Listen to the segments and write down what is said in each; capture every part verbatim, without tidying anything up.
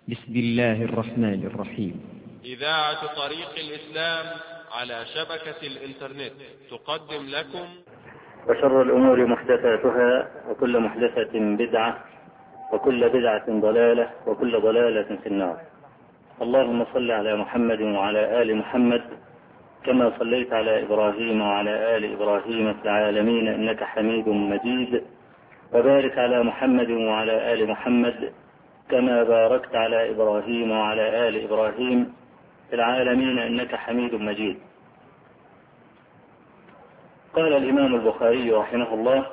بسم الله الرحمن الرحيم. إذاعة طريق الإسلام على شبكة الإنترنت تقدم لكم وشر الأمور محدثاتها وكل محدثة بدعة وكل بدعة ضلالة وكل ضلالة في النار. اللهم صل على محمد وعلى آل محمد كما صليت على إبراهيم وعلى آل إبراهيم في العالمين إنك حميد مجيد، وبارك على محمد وعلى آل محمد كما باركت على إبراهيم وعلى آل إبراهيم في العالمين إنك حميد مجيد. قال الإمام البخاري رحمه الله: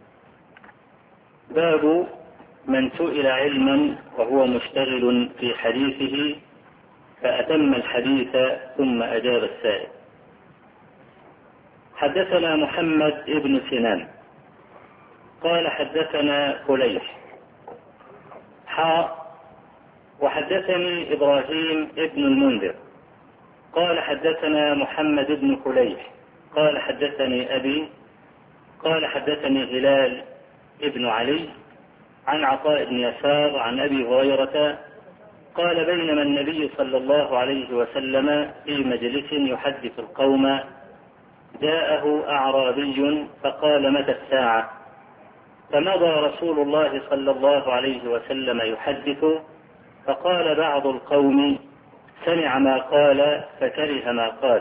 باب من سئل علما وهو مشتغل في حديثه فأتم الحديث ثم أجاب السائل. حدثنا محمد بن سنان قال حدثنا فليح حاء وحدثني إبراهيم ابن المنذر قال حدثنا محمد بن فليح قال حدثني أبي قال حدثني هلال ابن علي عن عطاء بن يسار عن أبي هريرة قال: بينما النبي صلى الله عليه وسلم في مجلس يحدث القوم جاءه أعرابي فقال: متى الساعة؟ فمضى رسول الله صلى الله عليه وسلم يحدث، فقال بعض القوم: سمع ما قال فكره ما قال.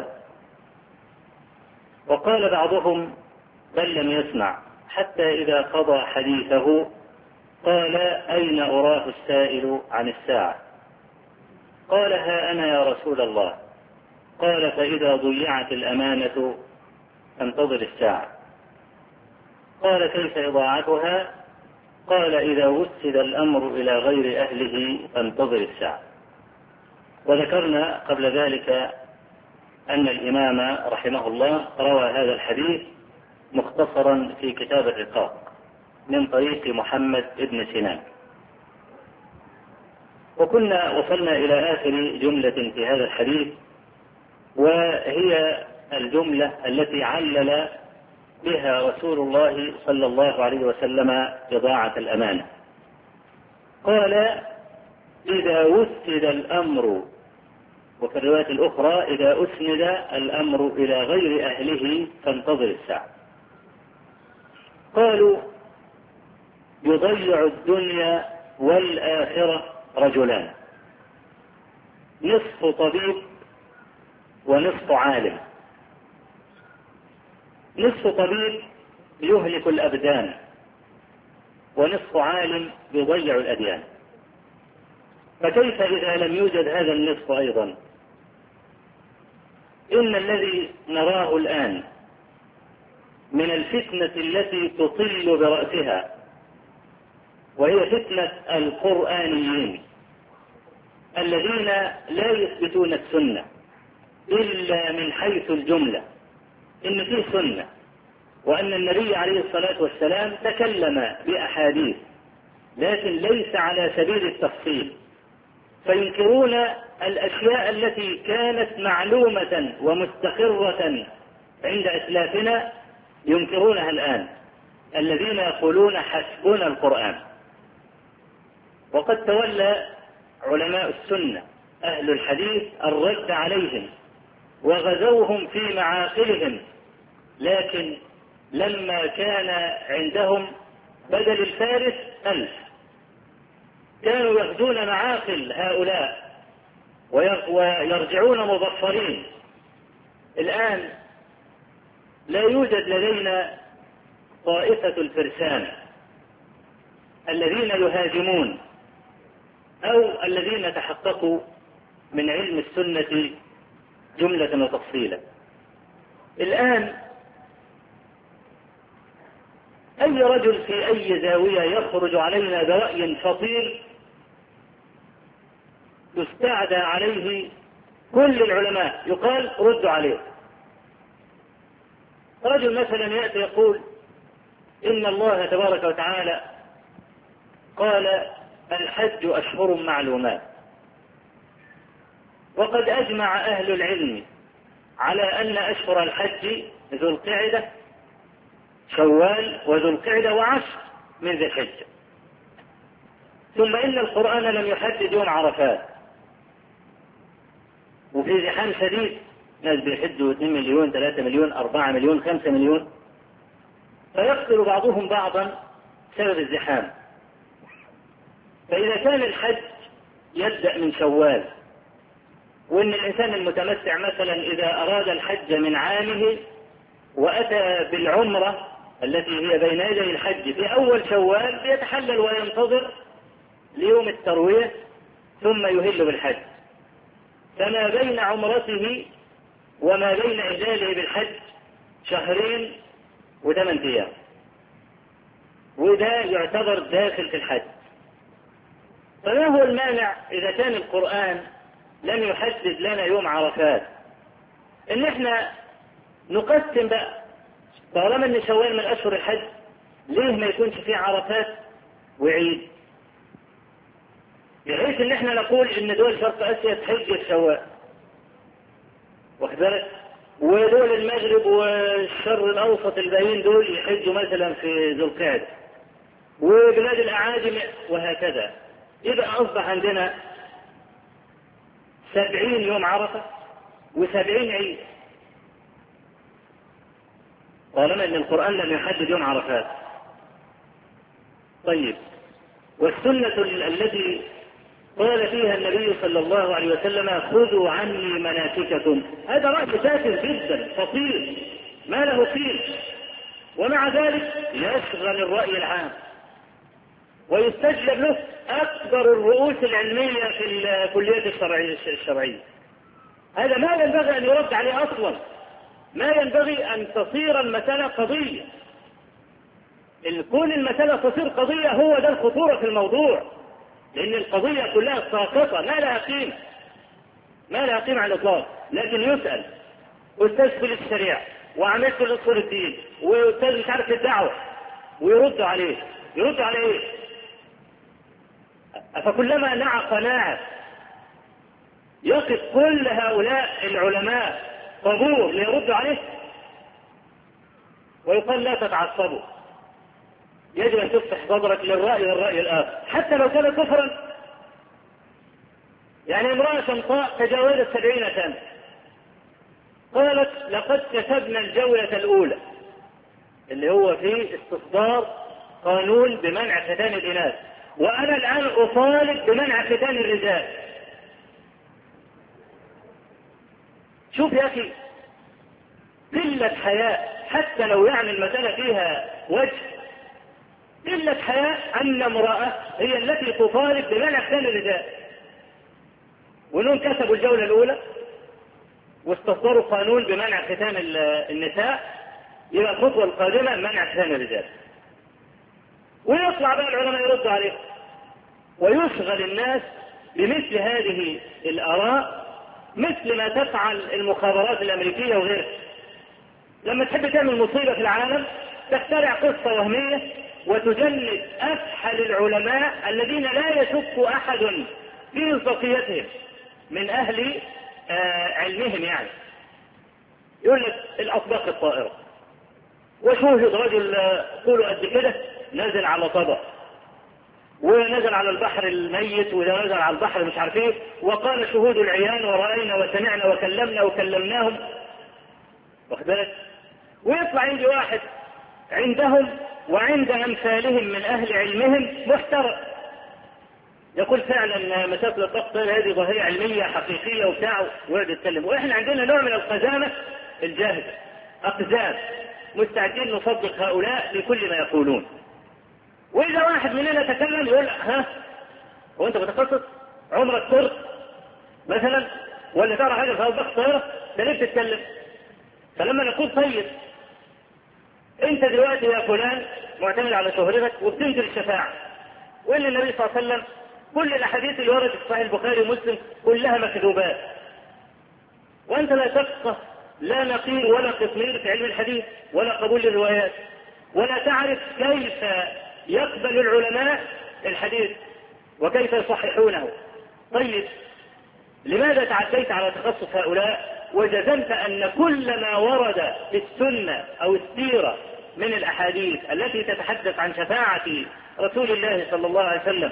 وقال بعضهم: بل لم يسمع، حتى إذا قضى حديثه قال: أين أراه السائل عن الساعة؟ قال: ها أنا يا رسول الله. قال: فإذا ضيعت الأمانة فانتظر الساعة. قال: كيف إضاعتها؟ قال: إذا وسد الأمر إلى غير أهله فانتظر الساعة. وذكرنا قبل ذلك أن الإمام رحمه الله روى هذا الحديث مختصرا في كتاب الرقاق من طريق محمد بن سنان. وكنا وصلنا إلى آخر جملة في هذا الحديث، وهي الجملة التي علل بها رسول الله صلى الله عليه وسلم إضاعة الأمانة. قال: إذا وسد الأمر، وفي الرواية الأخرى: إذا أسند الأمر إلى غير أهله فانتظر الساعة. قالوا: يضيع الدنيا والآخرة رجلان، نصف طبيب ونصف عالم. نصف طبيب يهلك الأبدان، ونصف عالم يضيع الأديان. فكيف إذا لم يوجد هذا النصف أيضا؟ إن الذي نراه الآن من الفتنة التي تطل برأسها، وهي فتنة القرآنيين الذين لا يثبتون السنة إلا من حيث الجملة، إن فيه سنة، وأن النبي عليه الصلاة والسلام تكلم بأحاديث لكن ليس على سبيل التفصيل، فينكرون الأشياء التي كانت معلومة ومستقرة عند أسلافنا، ينكرونها الآن الذين يقولون حسبنا القرآن. وقد تولى علماء السنة أهل الحديث الرد عليهم وغزوهم في معاقلهم، لكن لما كان عندهم بدل الفارس ألف كانوا يغزون معاقل هؤلاء ويرجعون مظفرين. الآن لا يوجد لدينا طائفة الفرسان الذين يهاجمون أو الذين تحققوا من علم السنة جملة وتفصيلا. الآن أي رجل في أي زاوية يخرج علينا برأي خطير يستعدى عليه كل العلماء، يقال ردوا عليه. رجل مثلا يأتي يقول: إن الله تبارك وتعالى قال: الحج أشهر معلومات، وقد أجمع أهل العلم على أن أشهر الحج ذو القعدة شوال وذو القعدة وعشر من ذي الحجة. ثم إن القرآن لم يحدد يوم عرفات، وفي زحام شديد، ناس بيحجوا اثنين مليون ثلاثة مليون أربعة مليون خمسة مليون، فيقتل بعضهم بعضا بسبب الزحام. فإذا كان الحج يبدأ من شوال، وإن الإنسان المتمتع مثلا إذا أراد الحج من عامه وأتى بالعمرة التي هي بين يدي الحج في أول شوال، بيتحلل وينتظر ليوم التروية ثم يهل بالحج، فما بين عمرته وما بين إهلاله بالحج شهرين وثمان أيام، وده يعتبر داخل في الحج. فما هو المانع إذا كان القرآن لم يحدد لنا يوم عرفات إن احنا نقسم بقى، طالما ان شوال من أشهر الحج ليه ما يكونش فيه عرفات وعيد، بحيث ان احنا نقول ان دول شرق اسيا تحج في شوال، واخد بالك، ودول المغرب والشرق الاوسط الباقيين دول يحجوا مثلا في ذو القعده، وبلاد الاعاجم وهكذا. يبقى اصبح عندنا سبعين يوم عرفه وسبعين عيد، طالما ان القرآن لم يحدد يوم عرفات. طيب، والسنة التي قال فيها النبي صلى الله عليه وسلم خذوا عني مناسككم، هذا رأي تافه جدا خطير ما له قيمة، ومع ذلك يشغل الرأي العام ويستجلب له أكبر الرؤوس العلمية في الكليات الشرعية. هذا ما ينبغي أن يرد عليه أصلا، ما ينبغي أن تصير المسألة قضية. كون المسألة تصير قضية هو ده الخطورة في الموضوع، لأن القضية كلها ساقطة ما لها قيمة، ما لها قيمة على الإطلاق. لكن يسأل أستاذ في الشريعة وعملت في الأصول الدين وأستاذ مش عارف الدعوة، ويرد عليه يرد عليه إيه؟ فكلما نعق ناعق يقف كل هؤلاء العلماء طابور ليردوا عليه، ويقال لا تتعصبوا، يجب أن تفتح صدرك للرأي والرأي الآخر حتى لو كان كفرا. يعني امرأة شمطاء تجاوزت سبعين سنة قالت لقد كتبنا الجولة الأولى اللي هو في استصدار قانون بمنع ختان الإناث، وأنا الآن أطالب بمنع ختان الرجال. شوف يا أخي، قلة حياء، حتى لو يعني المسألة فيها وجه، قلة حياء أن امرأة هي التي تطالب بمنع ختان الرجال، وانهم كسبوا الجولة الأولى واستصدروا قانون بمنع ختان النساء، يبقى الخطوة القادمة منع ختان الرجال. ويطلع بقى العلماء يردوا عليه، ويشغل الناس بمثل هذه الآراء، مثل ما تفعل المخابرات الأمريكية وغيرها. لما تحب تعمل مصيبة في العالم تخترع قصة وهمية وتجند أفحل العلماء الذين لا يشك أحد في مصداقيتهم من أهل آه علمهم. يعني يقول لك الأطباق الطائرة، وشوهد رجل طوله قد كده نزل على طبق، ونزل على البحر الميت، وده نزل على البحر مش عارف ايه، وقال شهود العيان ورأينا وسمعنا وكلمنا وكلمناهم، واخد بالك. ويطلع يجي واحد عندهم وعند أمثالهم من أهل علمهم محترم يقول فعلا مسافة الضغط هذه ظاهرة علمية حقيقية وبتاع، ويقعد يتكلم. وإحنا عندنا نوع من القزامة الجاهزة، أقزام مستعدين نصدق هؤلاء لكل ما يقولون. وإذا واحد مننا تكلم يقول ها هو أنت متخصص عمرك كرت مثلا ولا تعرف حاجة في هذا الضغط طائرة؟ ده ليه بتتكلم؟ فلما نقول طيب أنت دلوقتي يا فلان معتمد على شهرتك وبتنكر الشفاعة، وإن النبي صلى الله عليه وسلم كل الأحاديث اللي وردت في صحيح البخاري ومسلم كلها مكذوبات، وأنت لا تفقه لا نقير ولا قطمير في علم الحديث ولا قبول الروايات، ولا تعرف كيف يقبل العلماء الحديث وكيف يصححونه. طيب لماذا تعديت على تخصص هؤلاء وجزمت أن كل ما ورد في السنة أو السيرة من الأحاديث التي تتحدث عن شفاعة رسول الله صلى الله عليه وسلم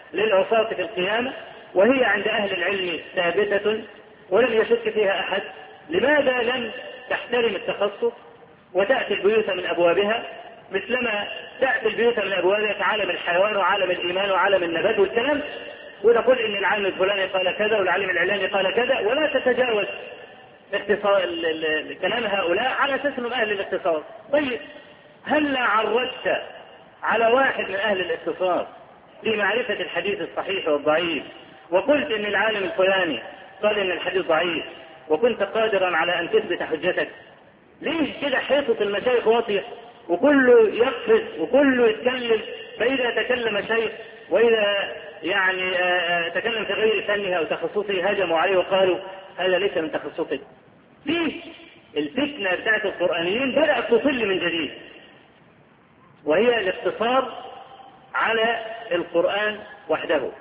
للعصاة في القيامة، وهي عند أهل العلم ثابتة ولم يشك فيها أحد، لماذا لم تحترم التخصص وتأتي البيوت من أبوابها مثلما تأتي البيوت من أبوابها في عالم الحيوان وعالم الإيمان وعالم النبات والكلام، ونقول إن العالم الفلاني قال كذا والعالم العلاني قال كذا، ولا تتجاوز اختصار كلام هؤلاء على أساس أنهم أهل الاختصاص. طيب هل عرجت على واحد من أهل الاختصاص في معرفة الحديث الصحيح والضعيف وقلت إن العالم الفلاني قال إن الحديث ضعيف وكنت قادرا على أن تثبت حجتك؟ ليه كده حيطة المشايخ واطية وكله يقفز وكله يتكلم، فإذا تكلم شيخ وإذا يعني تكلم في غير فنه أو تخصصه هجموا عليه وقالوا هذا ليس من تخصصه؟ ليه الفتنة بتاعت القرآنيين بدأت تصل من جديد، وهي الاقتصار على القرآن وحده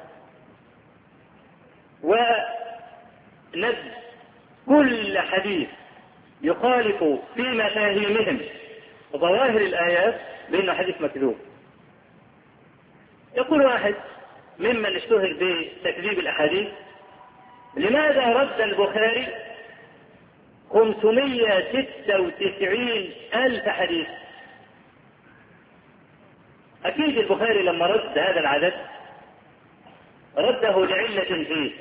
ونبذ كل حديث يخالف في مفاهيمهم ظواهر الآيات بأنه حديث مكذوب. يقول واحد ممن اشتهر بتكذيب الأحاديث: لماذا رد البخاري خمسمائة وستة وتسعين ألف حديث؟ أكيد البخاري لما رد هذا العدد رده لعلة فيه.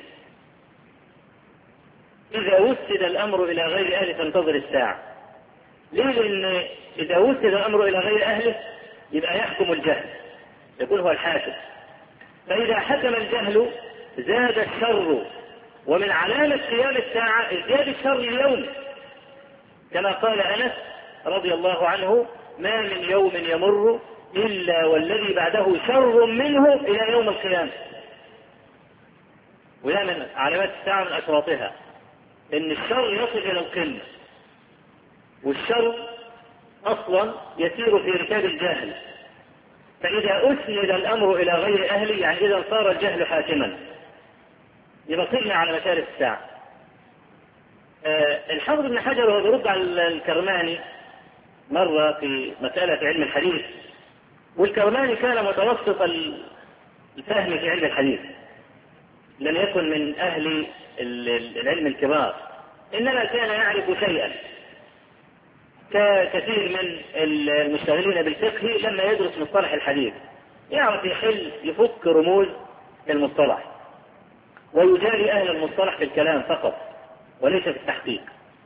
إذا وسد الأمر إلى غير أهله فانتظر الساعة. ليه؟ لأن إذا وسد الأمر إلى غير أهله يبقى يحكم الجهل، يكون هو الحاكم، فإذا حكم الجهل زاد الشر، ومن علامة قيام الساعة ازدياد الشر اليوم، كما قال أنس رضي الله عنه: ما من يوم يمر إلا والذي بعده شر منه إلى يوم القيامة. وده من علامات الساعة من أشراطها إن الشر يصل إلى القمة، والشر أصلا يسير في ركاب الجهل، فإذا أسند الأمر إلى غير أهله يعني إذا صار الجهل حاكما يبصرنا على مشارف الساعة. أه الحافظ ابن حجر وهو يرد على الكرماني مرة في مسألة علم الحديث، والكرماني كان متوسط الفهم في علم الحديث، لم يكن من أهل العلم الكبار، إنما كان يعرف شيئا ككثير من المشتغلين بالفقه لما يدرس مصطلح الحديث، يعرف يحل يفك رموز المصطلح ويجاري أهل المصطلح في الكلام فقط وليس في التحقيق.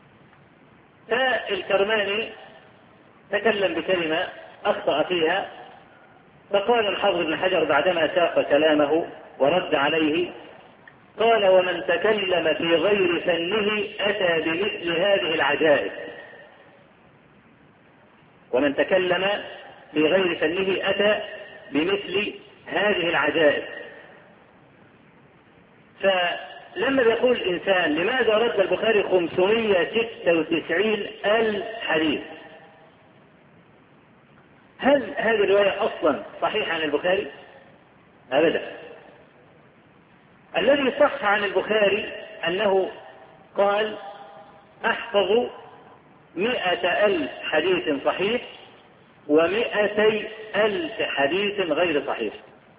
فالكرماني تكلم بكلمة أخطأ فيها، فقال الحافظ ابن حجر بعدما ساق كلامه ورد عليه، قال: ومن تكلم في غير فنه أتى بمثل هذه العجائب. ومن تكلم في غير فنه أتى بمثل هذه العجائب. فلما يقول الإنسان لماذا رد البخاري خمسمائة وستة وتسعين ألف حديث، هل هذه الرواية أصلا صحيحة عن البخاري؟ أبدا. الذي صح عن البخاري أنه قال: أحفظ مئة ألف حديث صحيح ومئتي ألف حديث غير صحيح،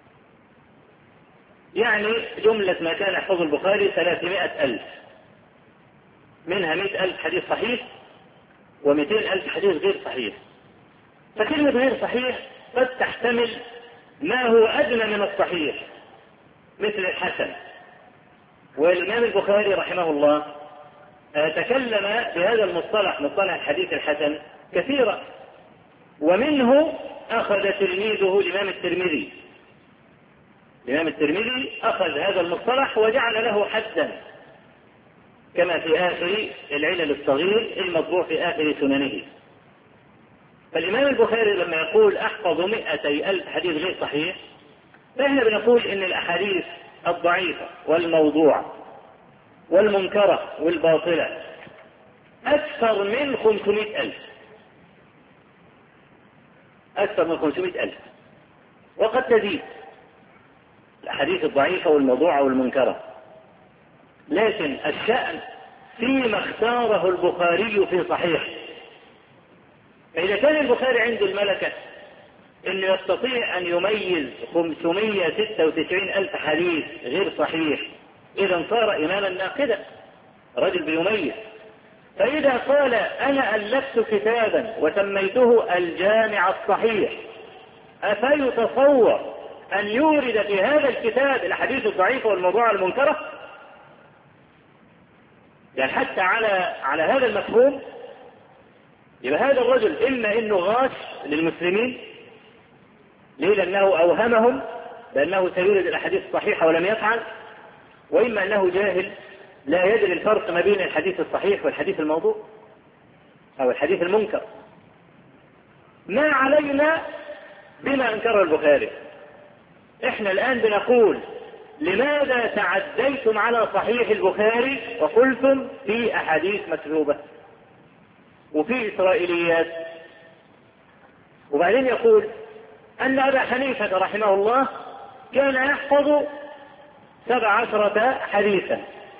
يعني جملة ما كان يحفظ البخاري ثلاثمائة ألف، منها مئة ألف حديث صحيح ومئتين ألف حديث غير صحيح. فكلمة غير صحيح قد تحتمل ما هو أدنى من الصحيح مثل الحسن، والإمام البخاري رحمه الله تكلم بهذا المصطلح مصطلح الحديث الحسن كثيرا، ومنه أخذ تلميذه الإمام الترمذي. الإمام الترمذي أخذ هذا المصطلح وجعل له حدا، كما في آخر العلل الصغير المطبوع في آخر سننه. فالإمام البخاري لما يقول أحفظ مئتي ألف حديث غير صحيح، فإحنا بنقول إن الأحاديث الضعيفة والموضوعة والمنكرة والباطلة أكثر من خمسمائة ألف، أكثر من خمسمائة ألف، وقد تزيد الأحاديث الضعيفة والموضوعة والمنكرة. لكن الشأن فيما اختاره البخاري في صحيح. فإذا كان البخاري عنده الملكة انه يستطيع ان يميز خمسمائة وستة وتسعين الف حديث غير صحيح، اذا صار اماما ناقدا، رجل بيميز. فاذا قال انا الفت كتابا وسميته الجامع الصحيح، افيتصور ان يورد في هذا الكتاب الاحاديث الضعيفه والموضوعه المنكره؟ يعني حتى على على هذا المفهوم يبقى هذا الرجل اما انه غاش للمسلمين، ليه؟ لانه اوهمهم بانه سيورد الاحاديث الصحيحه ولم يفعل، واما انه جاهل لا يدري الفرق ما بين الحديث الصحيح والحديث الموضوع او الحديث المنكر. ما علينا بما انكره البخاري. احنا الان بنقول لماذا تعديتم على صحيح البخاري وقلتم في احاديث مكذوبه وفي اسرائيليات؟ وبعدين يقول ان ابا حنيفه رحمه الله كان يحفظ سبع عشرة حديثا.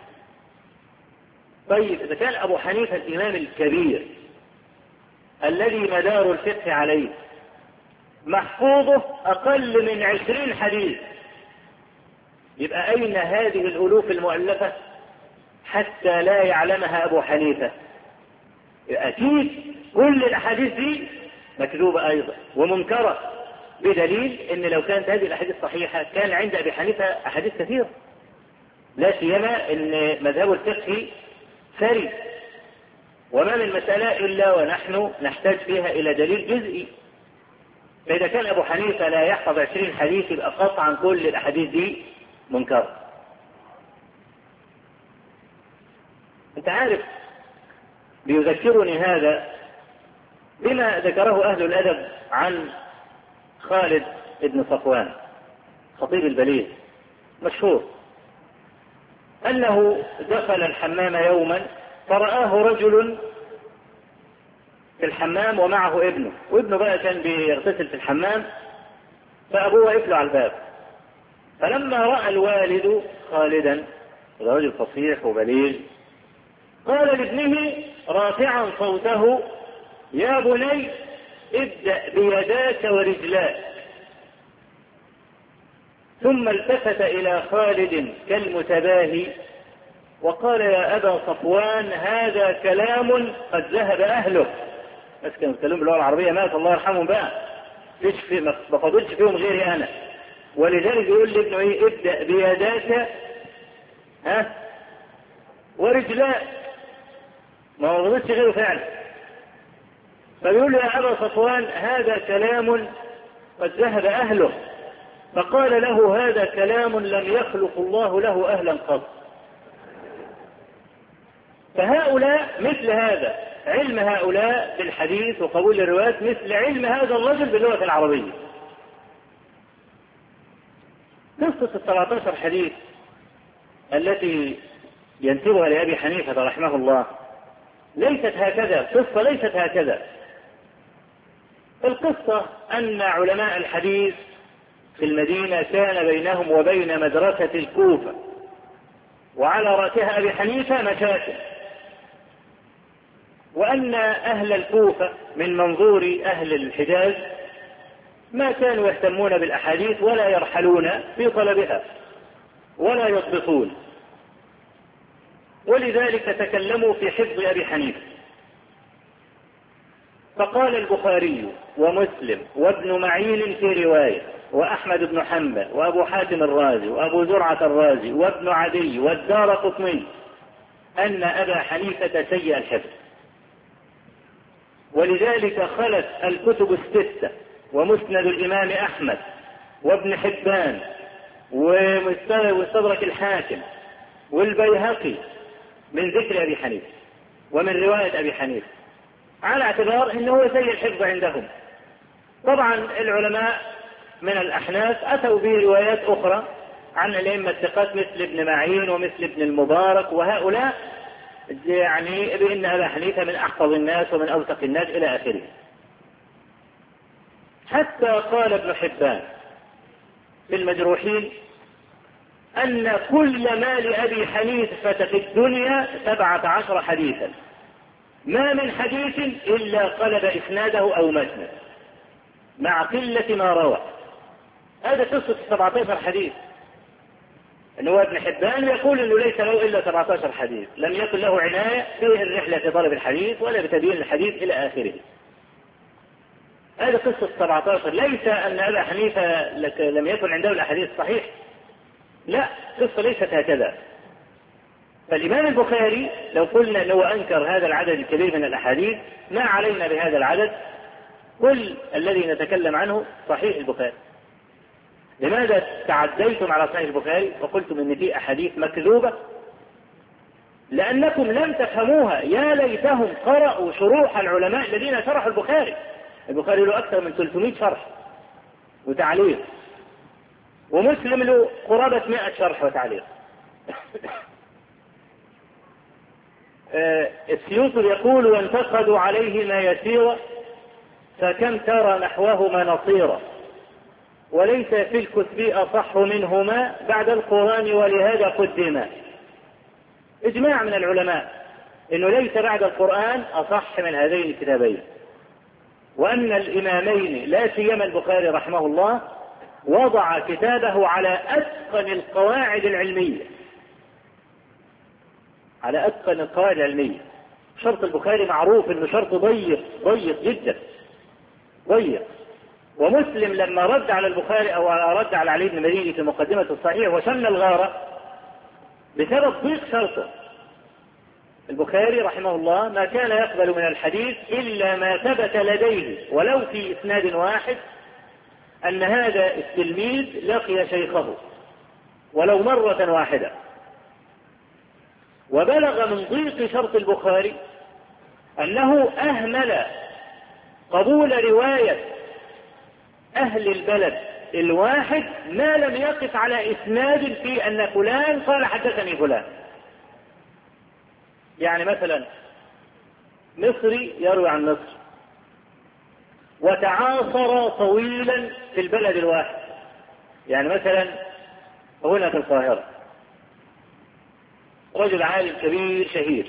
طيب اذا كان ابو حنيفه الامام الكبير الذي مدار الفقه عليه محفوظه اقل من عشرين حديث، يبقى اين هذه الالوف المؤلفه حتى لا يعلمها ابو حنيفه؟ اكيد كل الاحاديث دي مكذوبه ايضا ومنكره، بدليل ان لو كانت هذه الاحاديث صحيحه كان عند ابي حنيفه احاديث كثيره، لا سيما ان مذهب الفقه ثري، وما من مساله الا ونحن نحتاج فيها الى دليل جزئي. فاذا كان ابو حنيفه لا يحفظ عشرين حديث يبقى قطعا كل الاحاديث دي منكره. انت عارف بيذكرني هذا بما ذكره اهل الادب عن خالد بن صفوان خطيب البليغ مشهور، انه دخل الحمام يوما فرآه رجل في الحمام ومعه ابنه، وابنه بقى كان بيغتسل في الحمام، فابوه وقف له على الباب. فلما رأى الوالد خالدا، رجل فصيح وبليغ، قال لابنه رافعا صوته: يا بني ابدأ بيداك ورجلاك. ثم التفت إلى خالد كالمتباهي وقال: يا أبا صفوان هذا كلام قد ذهب أهله. بس كانوا يتكلموا باللغة العربية، مات الله يرحمهم بقى، ما فضلش فيهم غيري أنا. ولذلك يقول لابنه إيه؟ ابدأ بيداك ها ورجلاك، ما فضلش غيره فعلا. فيقول له: يا أبا صفوان هذا كلام قد ذهب أهله. فقال له: هذا كلام لم يخلق الله له أهلا قط. فهؤلاء مثل هذا، علم هؤلاء بالحديث وقبول الروايات مثل علم هذا الرجل باللغة العربية. قصة السبعة عشر حديث التي ينسبها لأبي حنيفة رحمه الله ليست هكذا، قصة ليست هكذا. القصة أن علماء الحديث في المدينة كان بينهم وبين مدرسة الكوفة، وعلى رأسها أبي حنيفة مشاكل، وأن أهل الكوفة من منظور أهل الحجاز ما كانوا يهتمون بالأحاديث ولا يرحلون في طلبها ولا يضبطون، ولذلك تكلموا في حفظ أبي حنيفة. فقال البخاري ومسلم وابن معين في رواية، وأحمد بن حنبل وأبو حاتم الرازي وأبو زرعة الرازي وابن عدي والدارقطني أن أبا حنيفة سيء الحفظ، ولذلك خلت الكتب الستة ومسند الإمام أحمد وابن حبان ومستدرك الحاكم والبيهقي من ذكر أبي حنيفة ومن رواية أبي حنيفة، على اعتبار أنه سيء الحفظ عندهم. طبعا العلماء من الأحناف أتوا بروايات أخرى عن الأئمة الثقات مثل ابن معين ومثل ابن المبارك وهؤلاء، يعني بأن أبا حنيفة من أحفظ الناس ومن أوثق الناس إلى آخره. حتى قال ابن حبان في المجروحين أن كل ما لأبي حنيفة في الدنيا سبعة عشر حديثا، ما من حديث إلا قلب إسناده أو متنه. مع قلة ما روى. هذا قصة سبعة عشر حديث. أنه ابن حبان يقول أنه ليس له إلا سبعة عشر حديث، لم يكن له عناية في الرحلة في طلب الحديث ولا بتبيين الحديث إلى آخره. هذا قصة سبعة عشر. ليس أن أبا حنيفة لم يكن عنده الأحاديث الصحيح، لا، قصة ليست هكذا. فالإمام البخاري لو قلنا أنه أنكر هذا العدد الكبير من الأحاديث ما علينا بهذا العدد، كل الذي نتكلم عنه صحيح البخاري. لماذا تعديتم على صحيح البخاري وقلتم ان في احاديث مكذوبة؟ لانكم لم تفهموها. يا ليتهم قرأوا شروح العلماء الذين شرحوا البخاري. البخاري له اكثر من ثلاثمائة شرح وتعليق، ومسلم له قرابة مئة شرح وتعليق. السيوطي يقول: وانتقدوا عليه ما يسير فكم ترى نحوهما نصيرا، وليس في الكتب أصح منهما بعد القرآن ولهذا قدما. إجماع من العلماء إنه ليس بعد القرآن أصح من هذين الكتابين، وأن الإمامين لا سيما البخاري رحمه الله وضع كتابه على أتقن القواعد العلمية، على أتقن القواعد العلمية. شرط البخاري معروف إنه شرط ضيق ضيق جدا ضيق. ومسلم لما رد على البخاري أو رد على علي بن المديني في مقدمة الصحيح وشن الغارة بسبب ضيق شرطه. البخاري رحمه الله ما كان يقبل من الحديث إلا ما ثبت لديه ولو في إسناد واحد أن هذا التلميذ لقي شيخه ولو مرة واحدة. وبلغ من ضيق شرط البخاري أنه أهمل قبول رواية أهل البلد الواحد ما لم يقف على إسناد في أن فلان قال حدثني فلان. يعني مثلا مصري يروي عن مصر وتعاصر طويلا في البلد الواحد. يعني مثلا هنا في القاهرة رجل عالم كبير شهير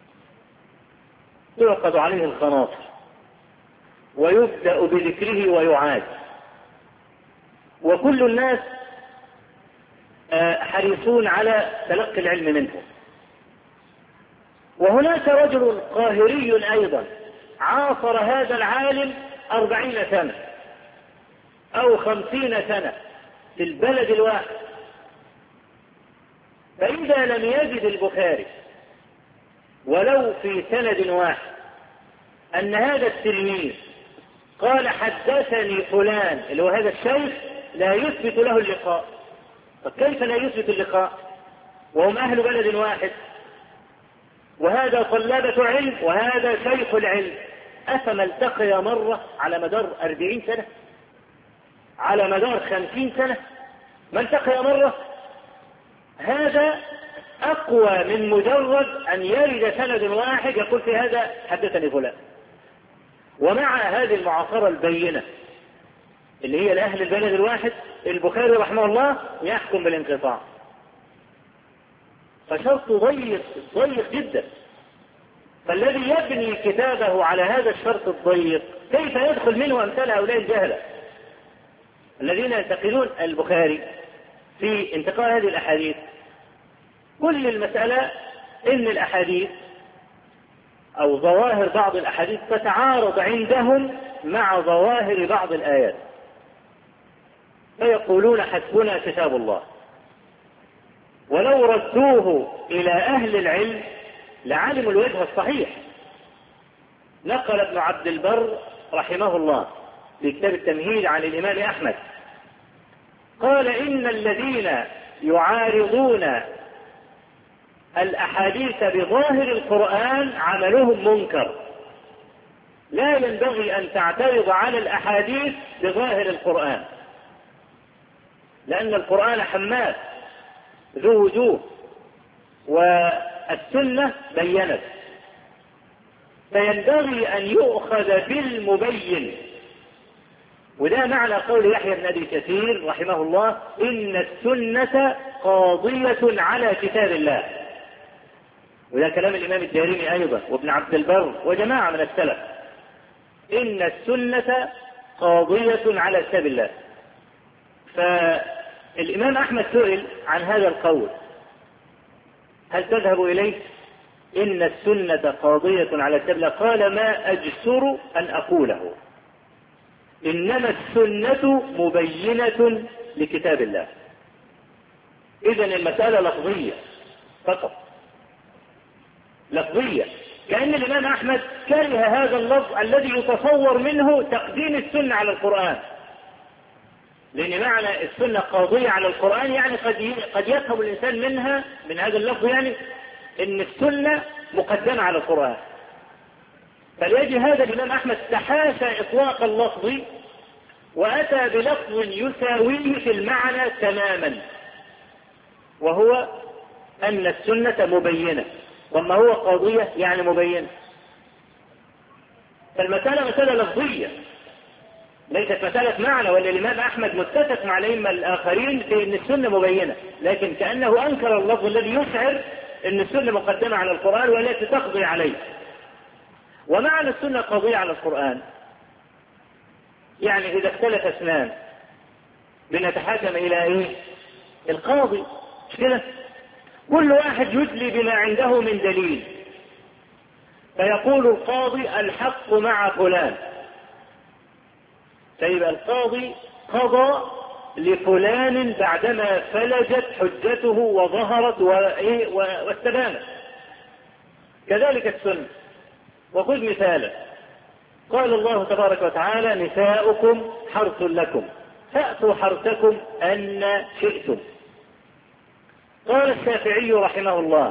يعقد عليه الخناصر ويبدأ بذكره ويعاد، وكل الناس حريصون على تلقي العلم منه. وهناك رجل قاهري أيضا عاصر هذا العالم أربعين سنة أو خمسين سنة في البلد الواحد. فإذا لم يجد البخاري ولو في سند واحد أن هذا التلميذ قال حدثني فلان اللي هو هذا الشيخ، لا يثبت له اللقاء. فكيف لا يثبت اللقاء وهم أهل بلد واحد، وهذا طلبة علم وهذا شيخ العلم؟ أفما التقي مرة على مدار أربعين سنة، على مدار خمسين سنة ما التقي مرة؟ هذا أقوى من مجرد أن يرد سند واحد يقول في هذا حدثني فلان. ومع هذه المعاصرة البينة اللي هي لأهل البلد الواحد، البخاري رحمه الله يحكم بالانقطاع. فشرط ضيق ضيق جدا. فالذي يبني كتابه على هذا الشرط الضيق كيف يدخل منه أمثال هؤلاء الجهلة الذين ينتقدون البخاري في انتقاء هذه الأحاديث؟ كل المسألة إن الأحاديث أو ظواهر بعض الأحاديث تتعارض عندهم مع ظواهر بعض الآيات، فيقولون حسبنا كتاب الله. ولو ردوه إلى أهل العلم لعلموا الوجه الصحيح. نقل ابن عبد البر رحمه الله في كتاب التمهيد عن الإمام أحمد قال: إن الذين يعارضون الأحاديث بظاهر القرآن عملهم منكر، لا ينبغي أن تعترض على الأحاديث بظاهر القرآن، لأن القرآن حماد ذو وجوه والسنة بينت، فينبغي أن يؤخذ بالمبين. وده معنى قول يحيى بن أبي كثير رحمه الله: إن السنة قاضية على كتاب الله. وده كلام الإمام الدارمي أيضا وابن عبد البر وجماعة من السلف. إن السنة قاضية على كتاب الله. فالإمام أحمد سئل عن هذا القول: هل تذهب إليه إن السنة قاضية على كتاب الله؟ قال: ما أجسر أن أقوله، إنما السنة مبينة لكتاب الله. إذن المسألة لفظية فقط، لفظية، كأن الإمام أحمد كره هذا اللفظ الذي يتصور منه تقديم السنة على القرآن، لأن معنى السنة قاضية على القرآن يعني قد قد يفهم الإنسان منها من هذا اللفظ يعني إن السنة مقدمة على القرآن. فلأجل هذا الإمام أحمد تحاشى إطلاق اللفظ وأتى بلفظ يساويه في المعنى تماما، وهو أن السنة مبينة، وما هو قاضية يعني مبينة. فالمسألة مسألة لفظية ليست مسألة معنى، ولا الإمام أحمد متفق مع الأئمة الآخرين في أن السنة مبينة، لكن كأنه أنكر اللفظ الذي يشعر أن السنة مقدمة على القرآن والتي تقضي عليه. ومعنى السنة قاضية على القرآن يعني إذا اختلف اثنان بنتحاكم إلى إيه؟ القاضي، مش كده؟ كل واحد يدلي بما عنده من دليل، فيقول القاضي الحق مع فلان، فيبقى القاضي قضى لفلان بعدما فلجت حجته وظهرت واستبانت. كذلك السنة. وخذ مثالا: قال الله تبارك وتعالى: نساؤكم حرث لكم فأتوا حرثكم أن شئتم. قال الشافعي رحمه الله: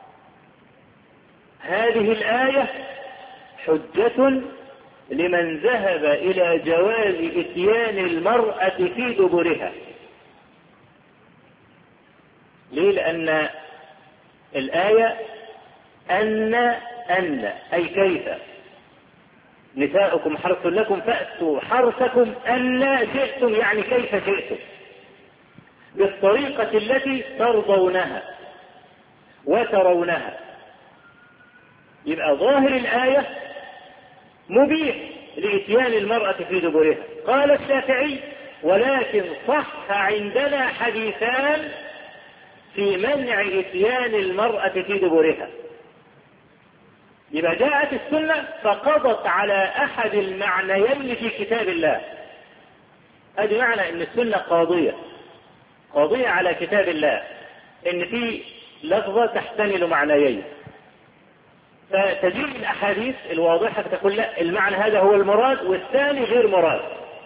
هذه الآية حجة لمن ذهب إلى جواز إتيان المرأة في دبرها. ليه؟ لأن الآية أن أن أي كيف، نساؤكم حرث لكم فأتوا حرثكم أن شئتم، يعني كيف شئتم، بالطريقة التي ترضونها وترونها. يبقى ظاهر الآية مبيح لإتيان المرأة في دبرها. قال الشافعي: ولكن صح عندنا حديثان في منع إتيان المرأة في دبرها. يبقى جاءت السنة فقضت على أحد المعنيين في كتاب الله. هذا معنى أن السنة قاضية قاضية على كتاب الله، إن في لفظة تحتمل معنيين، فتجيء الأحاديث الواضحة فتقول لا، المعنى هذا هو المراد والثاني غير مراد،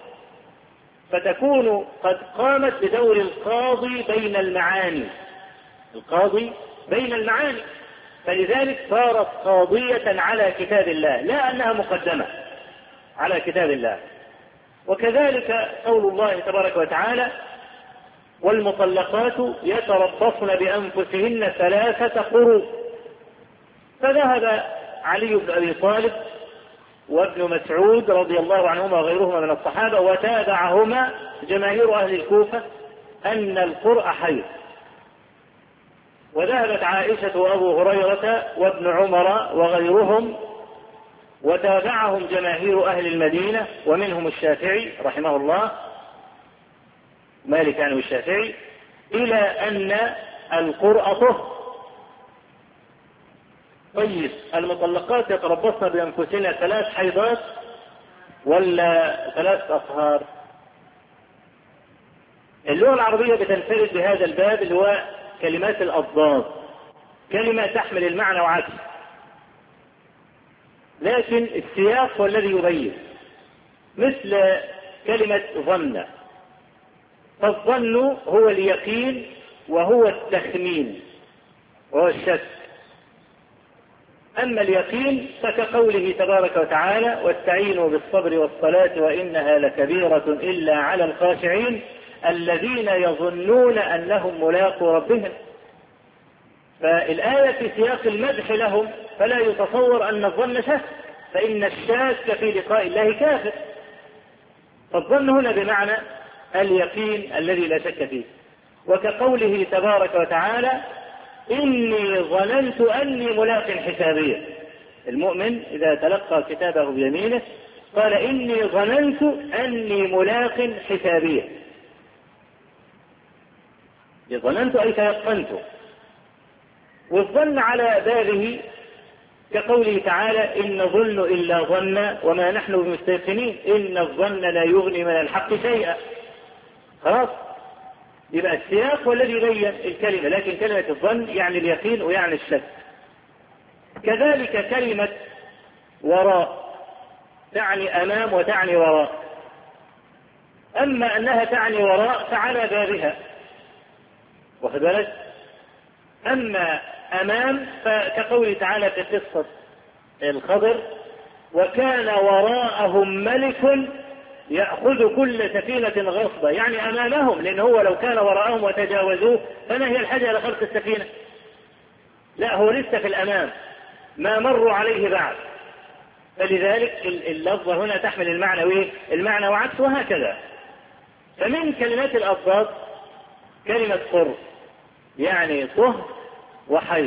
فتكون قد قامت بدور القاضي بين المعاني، القاضي بين المعاني، فلذلك صارت قاضية على كتاب الله، لا أنها مقدمة على كتاب الله. وكذلك قول الله تبارك وتعالى: والمطلقات يتربصن بأنفسهن ثلاثة قروء. فذهب علي بن أبي طالب وابن مسعود رضي الله عنهما وغيرهما من الصحابة وتابعهما جماهير أهل الكوفة أن القرء حيض. وذهبت عائشة وأبو هريرة وابن عمر وغيرهم وتابعهم جماهير أهل المدينة ومنهم الشافعي رحمه الله، مالك عنه الشافعي، إلى أن القرء طهر. طيب، المطلقات يتربصن بأنفسهن ثلاث حيضات ولا ثلاث أطهار؟ اللغة العربية بتنفرد بهذا الباب اللي هو كلمات الأضداد، كلمة تحمل المعنى وعكس، لكن السياق هو الذي يبين، مثل كلمة ظن. فالظن هو اليقين وهو التخمين وهو الشك. أما اليقين فكقوله تبارك وتعالى: واستعينوا بالصبر والصلاة وإنها لكبيرة إلا على الخاشعين الذين يظنون أنهم ملاقو ربهم. فالآية في سياق المدح لهم، فلا يتصور أن الظن شك، فإن الشاك في لقاء الله كافر. فالظن هنا بمعنى اليقين الذي لا شك فيه. وكقوله تبارك وتعالى: إني ظننت أني ملاق حسابية. المؤمن إذا تلقى كتابه بيمينه قال إني ظننت أني ملاق حسابيه. ظننت أي تيقنت. والظن على بابه كقوله تعالى إن نظن إلا ظنا وما نحن بمستيقنين إن الظن لا يغني من الحق شيئا. خلاص، يبقى السياق هو الذي يبين الكلمة، لكن كلمة الظن يعني اليقين ويعني الشك. كذلك كلمة وراء تعني أمام وتعني وراء. أما أنها تعني وراء فعلى بابها، واخد بالك؟ أما أمام فكقوله تعالى في قصة الخضر وكان وراءهم ملك يأخذ كل سفينة غصبا، يعني أمامهم، لأن هو لو كان وراءهم وتجاوزوه فما هي الحاجة إلى خلق السفينة؟ لا، هو لسه في الأمام ما مروا عليه بعد. فلذلك اللفظة هنا تحمل المعنى وإيه؟ المعنى وعكس، وهكذا. فمن كلمات الأضداد كلمة قر يعني طهر وحيض.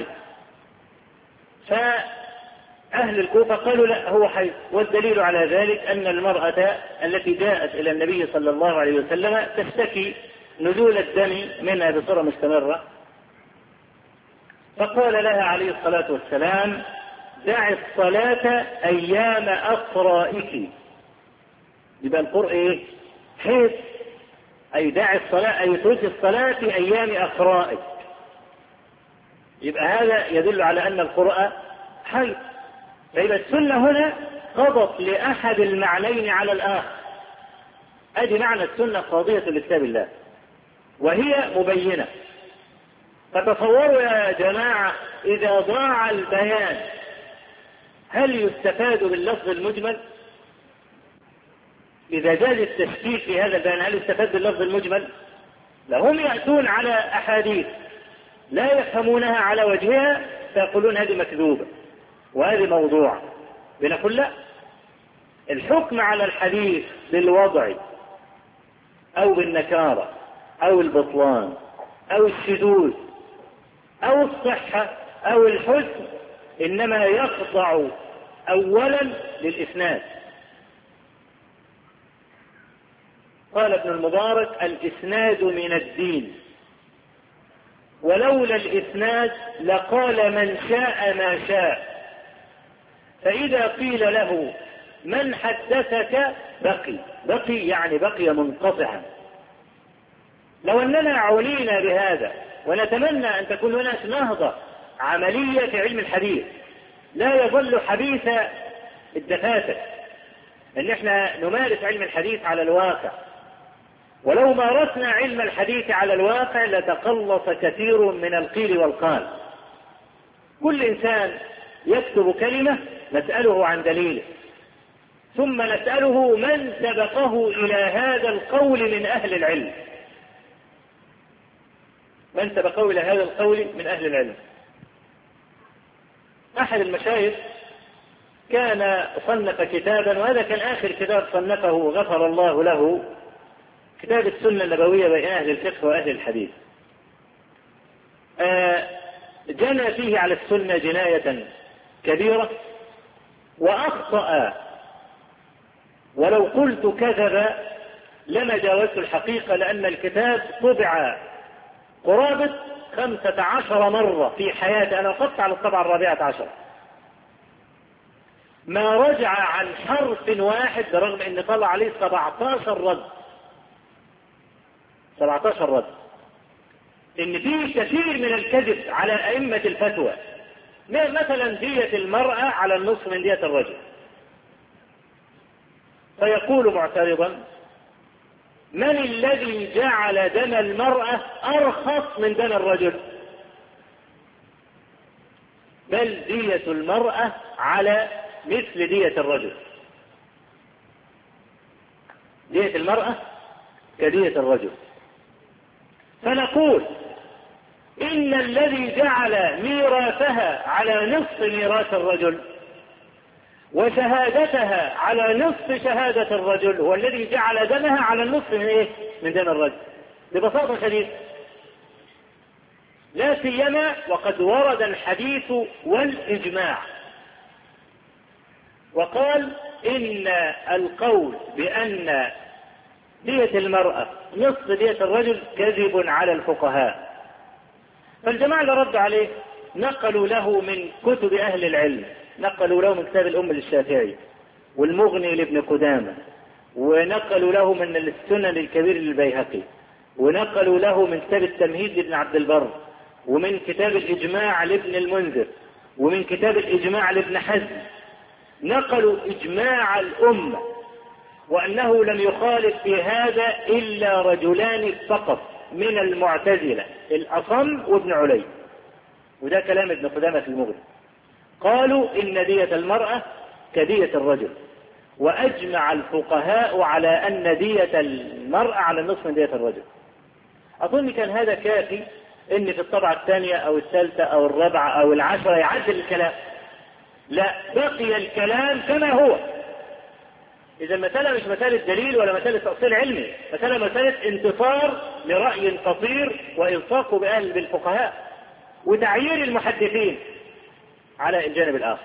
فأهل الكوفة قالوا لا، هو حيض، والدليل على ذلك أن المرأة التي جاءت إلى النبي صلى الله عليه وسلم تشتكي نزول الدم منها بصورة مستمرة، فقال لها عليه الصلاة والسلام دع الصلاة أيام أقرائك. يبقى القرء إيه؟ حيض، أي دع الصلاة أي ترك الصلاة في أيام أقرائك. يبقى هذا يدل على أن القرء حيض. فيبقى السنة هنا قضت لأحد المعنيين على الآخر. أدي معنى السنة قاضية لكتاب الله وهي مبينة. فتصوروا يا جماعة إذا ضاع البيان هل يستفاد باللفظ المجمل؟ إذا جاز التشكيك في هذا البيان هل يستفاد باللفظ المجمل؟ لهم يأتون على أحاديث لا يفهمونها على وجهها فيقولون هذه مكذوبة وهذه موضوع. بنقول لا، الحكم على الحديث بالوضع أو بالنكارة أو البطلان أو الشذوذ أو الصحة أو الحسن إنما يخضع أولا للإسناد. قال ابن المبارك الإسناد من الدين، ولولا الإسناد لقال من شاء ما شاء. فإذا قيل له من حدثك بقي، بقي يعني بقي منقطعا. لو أننا عنينا بهذا ونتمنى أن تكون هناك نهضة عملية في علم الحديث لا يظل حديث الدفاتر، أن احنا نمارس علم الحديث على الواقع. ولو مارسنا علم الحديث على الواقع لتقلص كثير من القيل والقال. كل إنسان يكتب كلمة نسأله عن دليله، ثم نسأله من سبقه إلى هذا القول من أهل العلم، من سبقه إلى هذا القول من أهل العلم. أحد المشايخ كان صنف كتابا، وهذا كان آخر كتاب صنفه غفر الله له، كتاب السنة النبوية بين أهل الفقه وأهل الحديث. آه جنى فيه على السنة جناية كبيرة وأخطأ، ولو قلت كذب لما جاوزت الحقيقة، لأن الكتاب طبع قرابة خمسة عشر مرة في حياتي، أنا وقفت على الطبعة الرابعة عشر، ما رجع عن حرف واحد، برغم أن طلع عليه سبعة عشر رد، سبعة عشر رد. إن فيه كثير من الكذب على أئمة الفتوى، مثلا دية المرأة على النصف من دية الرجل، فيقول معترضا من الذي جعل دم المرأة أرخص من دم الرجل؟ بل دية المرأة على مثل دية الرجل، دية المرأة كدية الرجل. فنقول إن الذي جعل ميراثها على نصف ميراث الرجل وشهادتها على نصف شهادة الرجل هو الذي جعل دمها على النصف من إيه؟ من دم الرجل، ببساطة شديدة. لا سيما وقد ورد الحديث والإجماع، وقال إن القول بأن دية المرأة نصف دية الرجل كذب على الفقهاء. فالجماعة اللي رد عليه نقلوا له من كتب أهل العلم، نقلوا له من كتاب الأم للشافعي والمغني لابن قدامة، ونقلوا له من السنن الكبير للبيهقي، ونقلوا له من كتاب التمهيد لابن عبد البر، ومن كتاب الإجماع لابن المنذر، ومن كتاب الإجماع لابن حزم. نقلوا إجماع الأمة وأنه لم يخالف في هذا إلا رجلان فقط من المعتزلة، الأصم وابن علي، وده كلام ابن قدامة في المغني. قالوا إن دية المرأة كدية الرجل، وأجمع الفقهاء على أن دية المرأة على النصف من دية الرجل. أظن كان هذا كافي إن في الطبعة الثانية أو الثالثة أو الرابعة أو العشرة يعدل الكلام. لا، بقي الكلام كما هو. إذا المسألة مش مسألة دليل ولا مسألة تأصيل علمي، مسألة مسألة انتصار لرأي قصير وإلصاقه بأهل بالفقهاء وتعيير المحدثين على الجانب الآخر.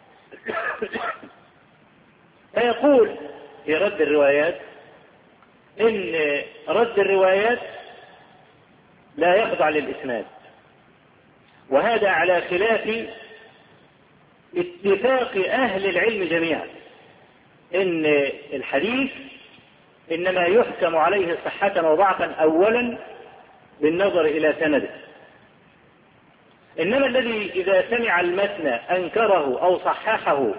فيقول في رد الروايات إن رد الروايات لا يخضع للإسناد، وهذا على خلاف اتفاق أهل العلم جميعا، إن الحديث إنما يحكم عليه صحة وضعفا أولا بالنظر إلى سنده، إنما الذي إذا سمع المتن أنكره أو صححه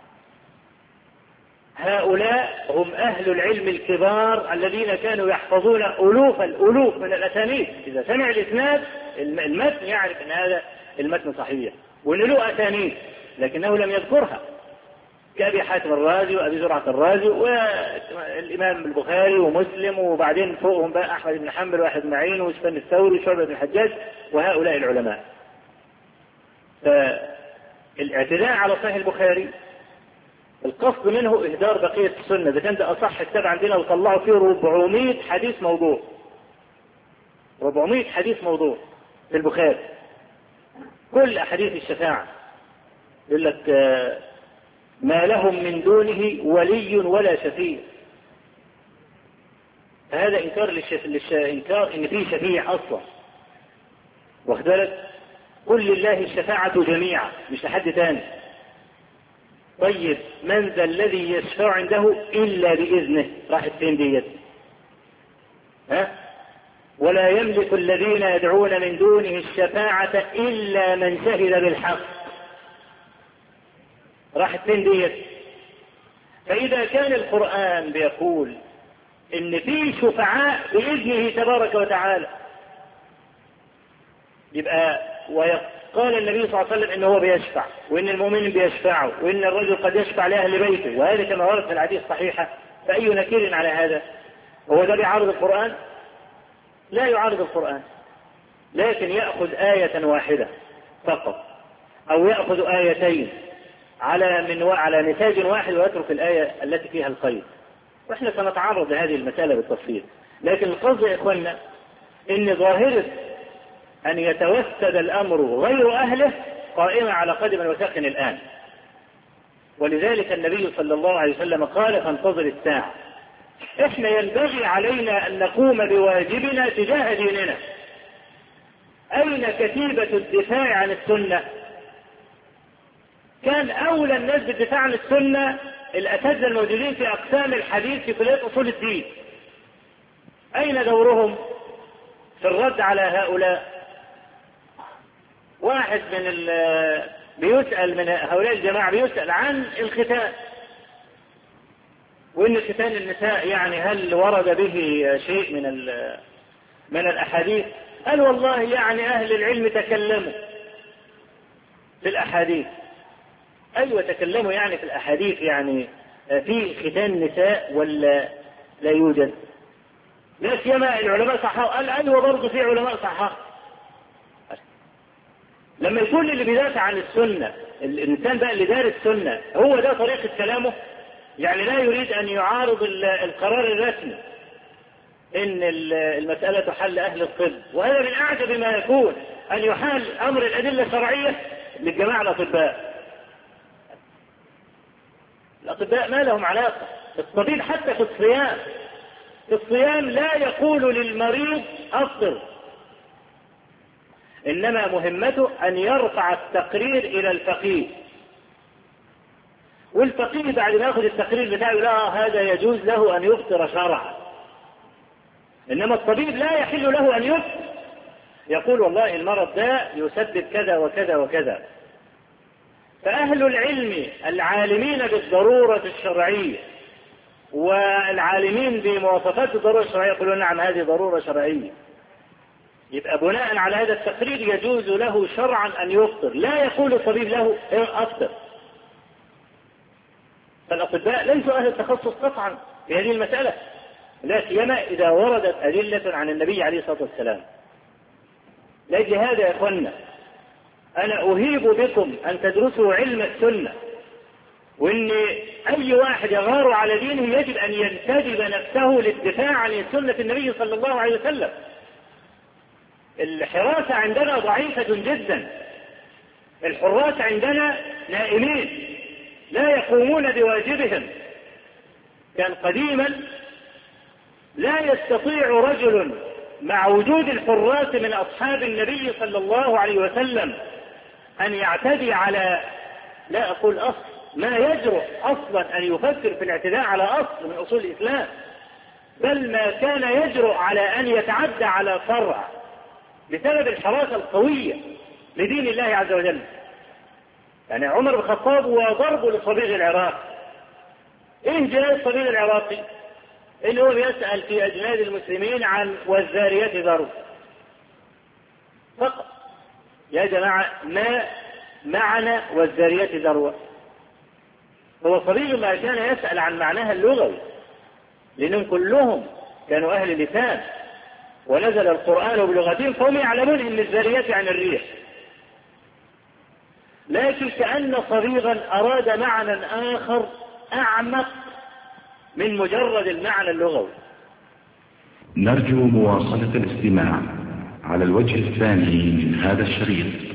هؤلاء هم أهل العلم الكبار الذين كانوا يحفظون ألوف الألوف من الأسانيد. إذا سمع الإسناد المتن يعرف أن هذا المتن صحيح وأن له أسانيد لكنه لم يذكرها، كأبي حاتم الرازي وأبي زرعة الرازي والإمام البخاري ومسلم، وبعدين فوقهم بقى أحمد بن حنبل وأحمد بن معين وسفيان الثوري وشعبة بن الحجاج وهؤلاء العلماء. فالاعتداء على صحيح البخاري القصد منه إهدار بقية السنة. إذا كان ده أصح كتاب عندنا وطلعوا فيه أربعمائة حديث موضوع، أربعمائة حديث موضوع في البخاري، كل أحاديث الشفاعة يقول لك ما لهم من دونه ولي ولا شفيع. فهذا إنكار للشف... للش... إنكار إن فيه شفيع أصلا، واخد بالك؟ قل لله الشفاعة جميعا مش لحد تاني. طيب من ذا الذي يشفع عنده إلا بإذنه؟ راحت فين ديت؟ ها؟ ولا يملك الذين يدعون من دونه الشفاعة إلا من شهد بالحق. راحت فين ديت؟ فإذا كان القرآن بيقول إن في شفعاء بإذنه تبارك وتعالى، يبقى وقال النبي صلى الله عليه وسلم إنه هو بيشفع، وإن المؤمنين بيشفعوا، وإن الرجل قد يشفع لأهل بيته، وهذا كما ورد في الحديث الصحيحة، فأي نكير على هذا؟ هو ده بيعارض القرآن؟ لا يعارض القرآن، لكن يأخذ آية واحدة فقط أو يأخذ آيتين على من على نتاج واحد ويترك الآية التي فيها القيد. وإحنا سنتعرض لهذه المسألة بالتفصيل، لكن القصد يا إخواننا إن ظاهرة أن يتوسد الأمر غير أهله قائمة على قدم وساق الآن، ولذلك النبي صلى الله عليه وسلم قال فانتظر الساعة. إحنا ينبغي علينا أن نقوم بواجبنا تجاه ديننا. أين كتيبة الدفاع عن السنة؟ كان أولى الناس بالدفاع عن السنة الأساتذة الموجودين في أقسام الحديث في كلية أصول الدين. أين دورهم في الرد على هؤلاء؟ واحد من بيسأل من هؤلاء الجماعة بيسأل عن الختان، وإن ختان النساء يعني هل ورد به شيء من من الأحاديث؟ قال والله يعني أهل العلم تكلموا في الأحاديث. أيوة تكلموا يعني في الأحاديث، يعني في ختان النساء ولا لا يوجد؟ لا سيما العلماء صححوا. قال أيوة برضه في علماء صححوا. لما يكون اللي بيدافع عن السنة الإنسان بقى اللي دارس السنة هو ده طريقة كلامه، يعني لا يريد أن يعارض القرار الرسمي إن المسألة تحل أهل الطب، وهذا من أعجب ما يكون أن يحال أمر الأدلة الشرعية للجماعة الأطباء. الأطباء ما لهم علاقة. الطبيب حتى في الصيام في الصيام لا يقول للمريض أفطر، إنما مهمته أن يرفع التقرير إلى الفقيه، والفقيه بعد ما يأخذ التقرير بتاعه لا هذا يجوز له أن يفطر شرعا. إنما الطبيب لا يحل له أن يفطر، يقول والله المرض ده يسبب كذا وكذا وكذا. فأهل العلم العالمين بالضرورة الشرعية والعالمين بمواصفات الضرورة الشرعية يقولون نعم هذه ضرورة شرعية، يبقى بناء على هذا التقرير يجوز له شرعا أن يفطر، لا يقول الطبيب له أفطر. فالأطباء ليسوا أهل التخصص قطعا في هذه المسألة، لا سيما إذا وردت أدلة عن النبي عليه الصلاة والسلام. لأجل هذا يا أخوانا أنا أهيب بكم أن تدرسوا علم السنة، وإن أي واحد يغار على دينه يجب أن ينتدب نفسه للدفاع عن سنة النبي صلى الله عليه وسلم. الحراسة عندنا ضعيفة جدا، الحراس عندنا نائمين لا يقومون بواجبهم. كان قديما لا يستطيع رجل مع وجود الحراس من أصحاب النبي صلى الله عليه وسلم أن يعتدي على، لا أقول أصل، ما يجرؤ أصلا أن يفكر في الاعتداء على أصل من أصول الإسلام، بل ما كان يجرؤ على أن يتعدى على فرع بسبب الحراسة القوية لدين الله عز وجل. يعني عمر بن الخطاب وضربه لصبيغ العراق، إيه جاء الصبيغ العراقي اللي هو بيسأل في أجناد المسلمين عن والذاريات ذروة فقط. يا جماعة ما معنى والذاريات ذروة؟ هو صبيغ ما كان يسأل عن معناها اللغوي، لأنهم كلهم كانوا أهل لسان ونزل القرآن بلغتهم فهم يعلمون أن الذاريات عن الريح، لكن كأن صبيغا أراد معنى آخر أعمق من مجرد المعنى اللغوي. نرجو مواصلة الاستماع على الوجه الثاني من هذا الشريط.